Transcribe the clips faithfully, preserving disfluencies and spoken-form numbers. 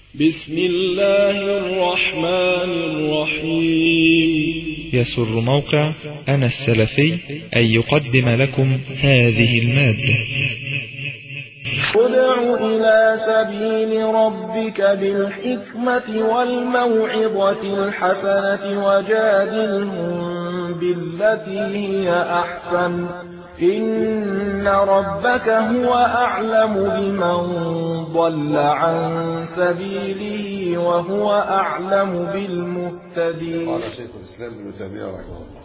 بسم الله الرحمن الرحيم. يسر موقع أنا السلفي أن يقدم لكم هذه المادة. ادع إلى سبيل ربك بالحكمة والموعظة الحسنة وجادلهم بالتي هي أحسن إن ربك هو أعلم بمن ضل عن سبيله وهو أعلم بالمهتدين. قال شيخ الإسلام ابن تيمية رحمه الله: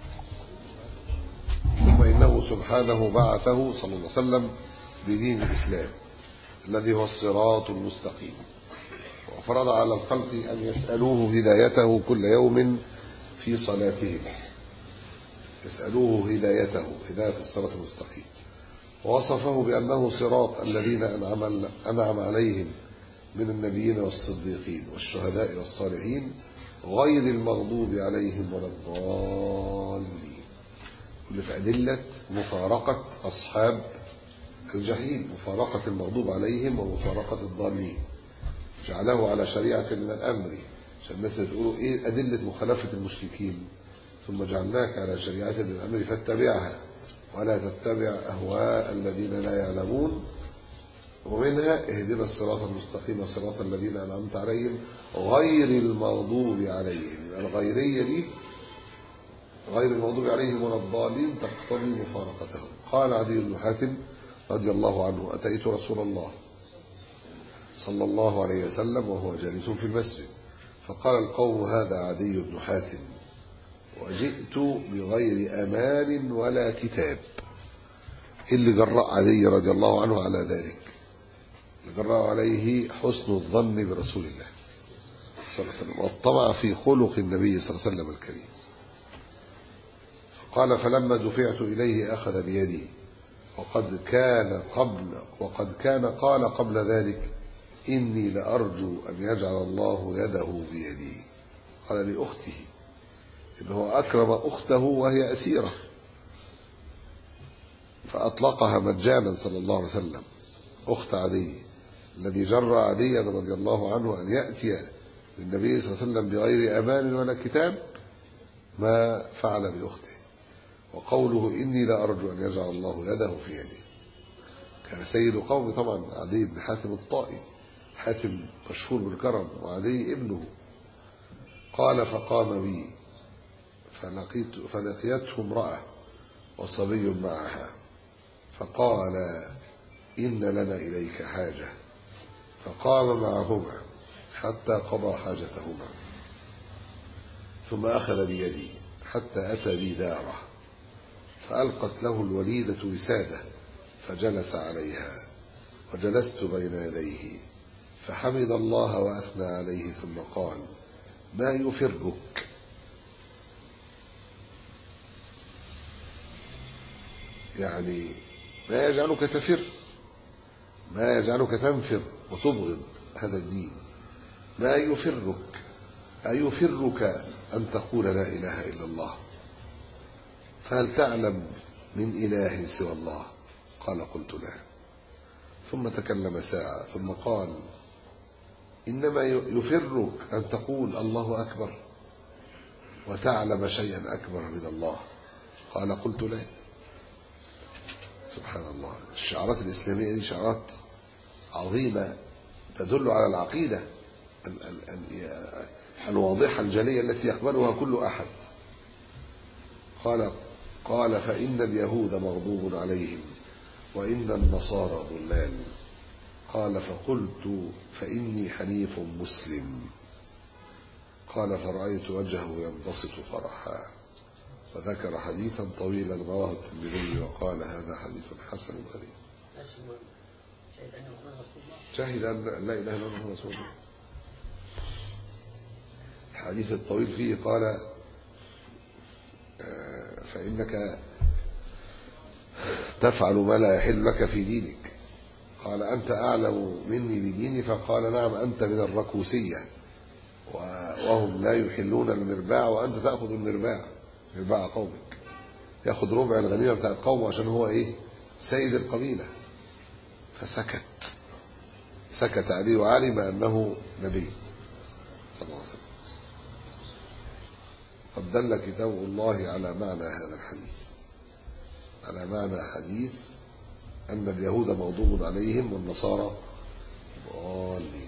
ثم إنه سبحانه بعثه صلى الله عليه وسلم بدين الإسلام الذي هو الصراط المستقيم، وفرض على الخلق أن يسألوه هدايته كل يوم في صلاتهم، يسألوه هدايته هداية الصراط المستقيم، ووصفه بأنه صراط الذين أنعم, أنعم عليهم من النبيين والصديقين والشهداء والصالحين غير المغضوب عليهم ولا الضالين. كل في أدلة مفارقة أصحاب الجحيم، مفارقة المغضوب عليهم ومفارقة الضالين، جعله على شريعة من الأمر عشان الناس تقولوا إيه أدلة مخالفة المشركين، ثم جعلناك على شريعة من الأمر فاتبعها ولا تتبع أهواء الذين لا يعلمون، ومنها اهدنا الصراط المستقيم صراط الذين أنعمت عليهم غير المغضوب عليهم. الغيرية دي غير المغضوب عليهم ولا الضالين تقتضي مفارقتهم. قال عدي بن حاتم رضي الله عنه: أتيت رسول الله صلى الله عليه وسلم وهو جالس في المسجد، فقال القوم: هذا عدي بن حاتم، وجئت بغير أمان ولا كتاب. اللي جرأ عدي رضي الله عنه على ذلك، اللي جرأ عليه حسن الظن برسول الله صلى الله عليه وسلم والطمع في خلق النبي صلى الله عليه وسلم الكريم. فقال: فلما دفعت إليه أخذ بيدي، وقد كان قبل وقد كان قال قبل ذلك: إني لأرجو أن يجعل الله يده بيدي. قال لأخته، إنه أكرم أخته وهي أسيرة فأطلقها مجانا صلى الله عليه وسلم، أخت عدي الذي جر عديا رضي الله عنه أن يأتي للنبي صلى الله عليه وسلم بغير أمان ولا كتاب ما فعل بأخته. وقوله إني لا أرجو أن يجعل الله يده في يدي، كان سيد قوم طبعا عدي بن حاتم الطائي، حاتم مشهور بالكرم وعدي ابنه. قال: فقام بي فلقيت فلقيته امرأة وصبي معها، فقال: إن لنا إليك حاجة، فقام معهما حتى قضى حاجتهما، ثم أخذ بيدي حتى أتى بي داره، فألقت له الوليدة وسادة فجلس عليها، وجلست بين يديه فحمد الله وأثنى عليه، ثم قال: ما يفرك؟ يعني ما يجعلك تفر، ما يجعلك تنفر وتبغض هذا الدين. ما يفرك؟ أيفرك أن تقول لا إله إلا الله؟ فهل تعلم من إله سوى الله؟ قال: قلت لا. ثم تكلم ساعة ثم قال: إنما يفرك أن تقول الله أكبر وتعلم شيئا أكبر من الله؟ قال: قلت لا. سبحان الله، الشعارات الإسلامية دي شعارات عظيمة تدل على العقيدة الواضحة الجلية التي يقبلها كل أحد. قال قال فإن اليهود مغضوب عليهم وإن النصارى ضلال. قال: فقلت: فإني حنيف مسلم. قال: فرأيت وجهه ينبسط فرحا، وذكر حديثا طويلا رواه الترمذي وقال: هذا حديث حسن غريب. شهد أن لا إله إلا الله رسول الله. الحديث الطويل فيه قال: فإنك تفعل ما لا يحل لك في دينك. قال: أنت أعلم مني بديني؟ فقال: نعم، أنت من الركوسية وهم لا يحلون المرباع وأنت تأخذ المرباع، مرباع قومك، يأخذ ربع الغنيمة بتاعت قومه عشان هو إيه؟ سيد القبيلة. فسكت سكت عليه وعلم أنه نبي صلى الله عليه وسلم. قد دل كتاب الله على معنى هذا الحديث، على معنى حديث أن اليهود مغضوب عليهم والنصارى ضالين،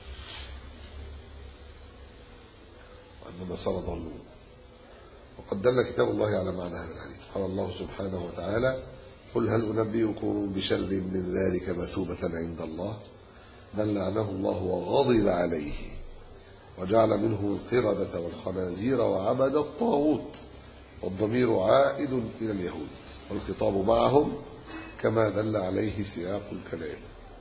وأن النصارى ضالون. وقد دل كتاب الله على معنى هذا الحديث. قال الله سبحانه وتعالى: قل هل أنبئكم بشر من ذلك مثوبة عند الله من لعنه الله وغضب عليه وجعل منه القردة والخنازير وعبد الطاغوت، والضمير عائد إلى اليهود والخطاب معهم كما دل عليه سياق الكلام.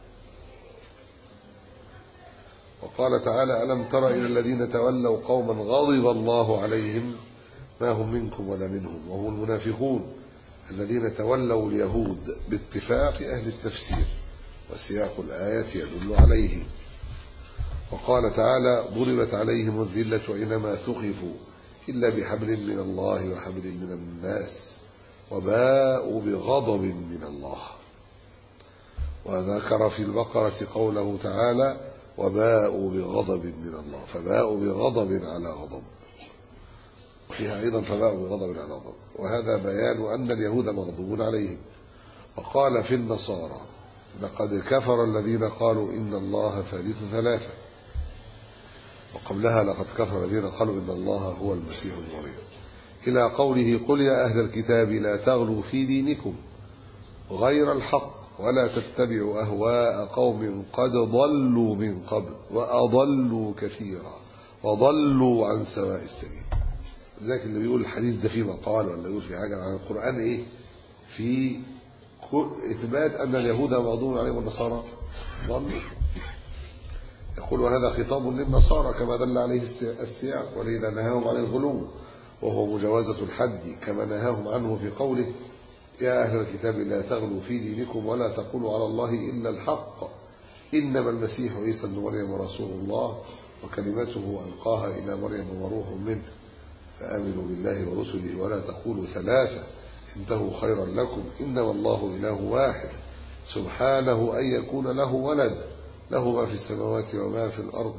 وقال تعالى: ألم تر إلى الذين تولوا قوما غضب الله عليهم ما هم منكم ولا منهم وهم المنافقون الذين تولوا اليهود باتفاق أهل التفسير، وسياق الآية يدل عليه. وقال تعالى: ضربت عليهم الذلة أينما ثقفوا إلا بحبل من الله وحبل من الناس وباءوا بغضب من الله. وذكر في البقرة قوله تعالى: وباءوا بغضب من الله، فباءوا بغضب على غضب، وفيها أيضا فباءوا بغضب على غضب، وهذا بيان أن اليهود مغضوب عليهم. وقال في النصارى: لقد كفر الذين قالوا إن الله ثالث ثلاثة، وقبلها لقد كفر الذين قالوا إن الله هو المسيح ابن مريم، إلى قوله: قل يا أهل الكتاب لا تغلوا في دينكم غير الحق ولا تتبعوا أهواء قوم قد ضلوا من قبل وأضلوا كثيرا وضلوا عن سواء السبيل. ذاك اللي بيقول الحديث ده فيه مقال ولا يقول في حاجة عن القرآن إيه؟ في إثبات أن اليهود مغضوب عليهم والنصارى ضلوا. يقول: وهذا خطاب للنصارى كما دل عليه السياق، ولذا نهاهم عن الغلو وهو مجاوزة الحد كما نهاهم عنه في قوله: يا أهل الكتاب لا تغلوا في دينكم ولا تقولوا على الله إلا الحق إنما المسيح عيسى ابن مريم رسول الله وكلمته ألقاها إلى مريم وروح منه فآمنوا بالله ورسله ولا تقولوا ثلاثة انتهوا خيرا لكم إنما الله إله واحد سبحانه أن يكون له ولد له ما في السماوات وما في الأرض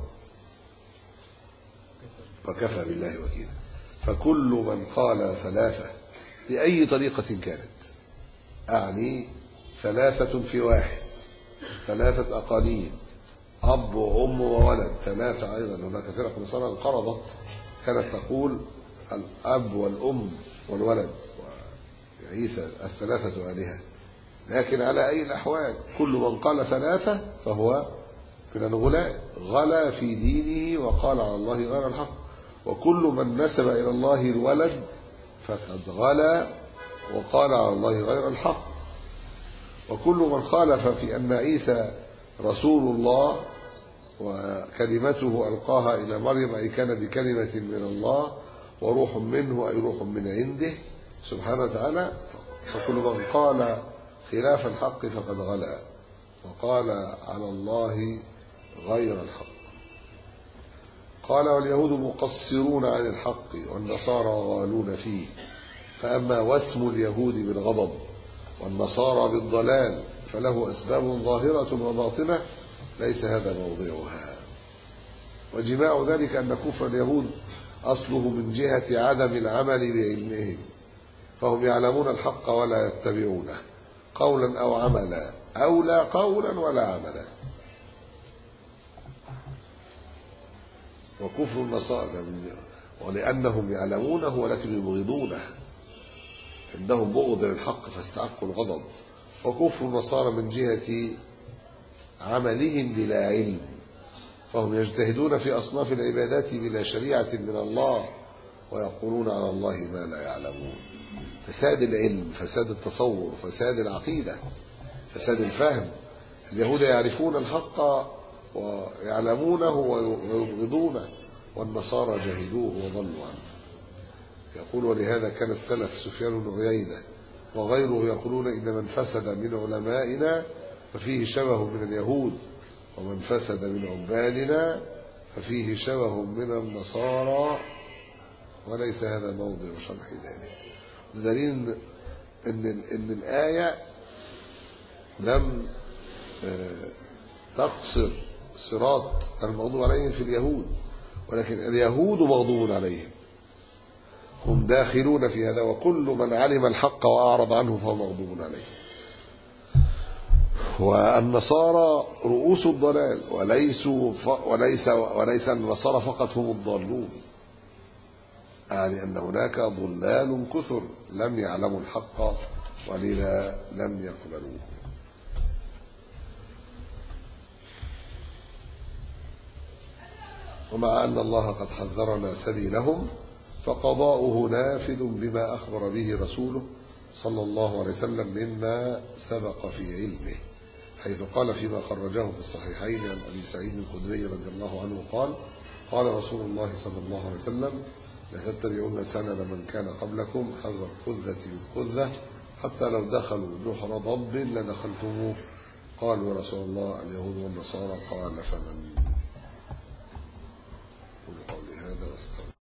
وكفى بالله وكيلا. فكل من قال ثلاثة بأي طريقة كانت، أعني ثلاثة في واحد، ثلاثة أقانيم، أب وأم وولد، ثلاثة أيضا. هناك فرق نصارى انقرضت كانت تقول الأب والأم والولد وعيسى الثلاثة آلهة، لكن على أي الأحوال كل من قال ثلاثة فهو من الغلاء، غلا في دينه وقال على الله غير الحق. وكل من نسب إلى الله الولد فقد غلا وقال على الله غير الحق. وكل من خالف في أن عيسى رسول الله وكلمته ألقاها إلى مريم أي كان بكلمة من الله وروح منه أي روح من عنده سبحانه وتعالى، فكل من قال خلاف الحق فقد غلا وقال على الله غير الحق. قال: واليهود مقصرون عن الحق والنصارى غالون فيه، فأما واسم اليهود بالغضب والنصارى بالضلال فله أسباب ظاهرة وباطنة ليس هذا موضعها. وجماع ذلك أن كفر اليهود أصله من جهة عدم العمل بعلمهم، فهم يعلمون الحق ولا يتبعونه قولا أو عملا أو لا قولا ولا عملا. وكفر النصارى ولأنهم يعلمونه ولكن يبغضونه، عندهم بغض للحق فاستحقوا الغضب. وكفر النصارى من جهة عملهم بلا علم، فهم يجتهدون في أصناف العبادات بلا شريعة من الله ويقولون على الله ما لا يعلمون. فساد العلم، فساد التصور، فساد العقيدة، فساد الفهم. اليهود يعرفون الحق ويعلمونه ويبغضونه، والنصارى جهلوه وضلوا عنه. يقول: ولهذا كان السلف سفيان بن عيينة وغيره يقولون: إن من فسد من علمائنا ففيه شبه من اليهود، ومن فسد من عبادنا ففيه شبه من النصارى، وليس هذا موضع شرح ذلك. دليل إن إن الآية لم تقصر صراط المغضوب عليهم في اليهود، ولكن اليهود مغضوب عليهم، هم داخلون في هذا، وكل من علم الحق وأعرض عنه فهو مغضوب عليه. والنصارى رؤوس الضلال، وليسوا ف... وليس وليس النصارى فقط هم الضالون، يعني أن هناك ضلال كثر لم يعلموا الحق ولذا لم يقبلوه. ومع أن الله قد حذرنا سبيلهم فقضاؤه نافذ بما أخبر به رسوله صلى الله عليه وسلم مما سبق في علمه، حيث قال فيما خرجه في الصحيحين عن أبي سعيد الخدري رضي الله عنه قال قال رسول الله صلى الله عليه وسلم: لتتبعون سنن من كان قبلكم حذو الخذة بالخذة حتى لو دخلوا جحر ضب لدخلتموه. قالوا يا رسول الله اليهود والنصارى؟ قال: فمن؟ قولي هذا واستغفر.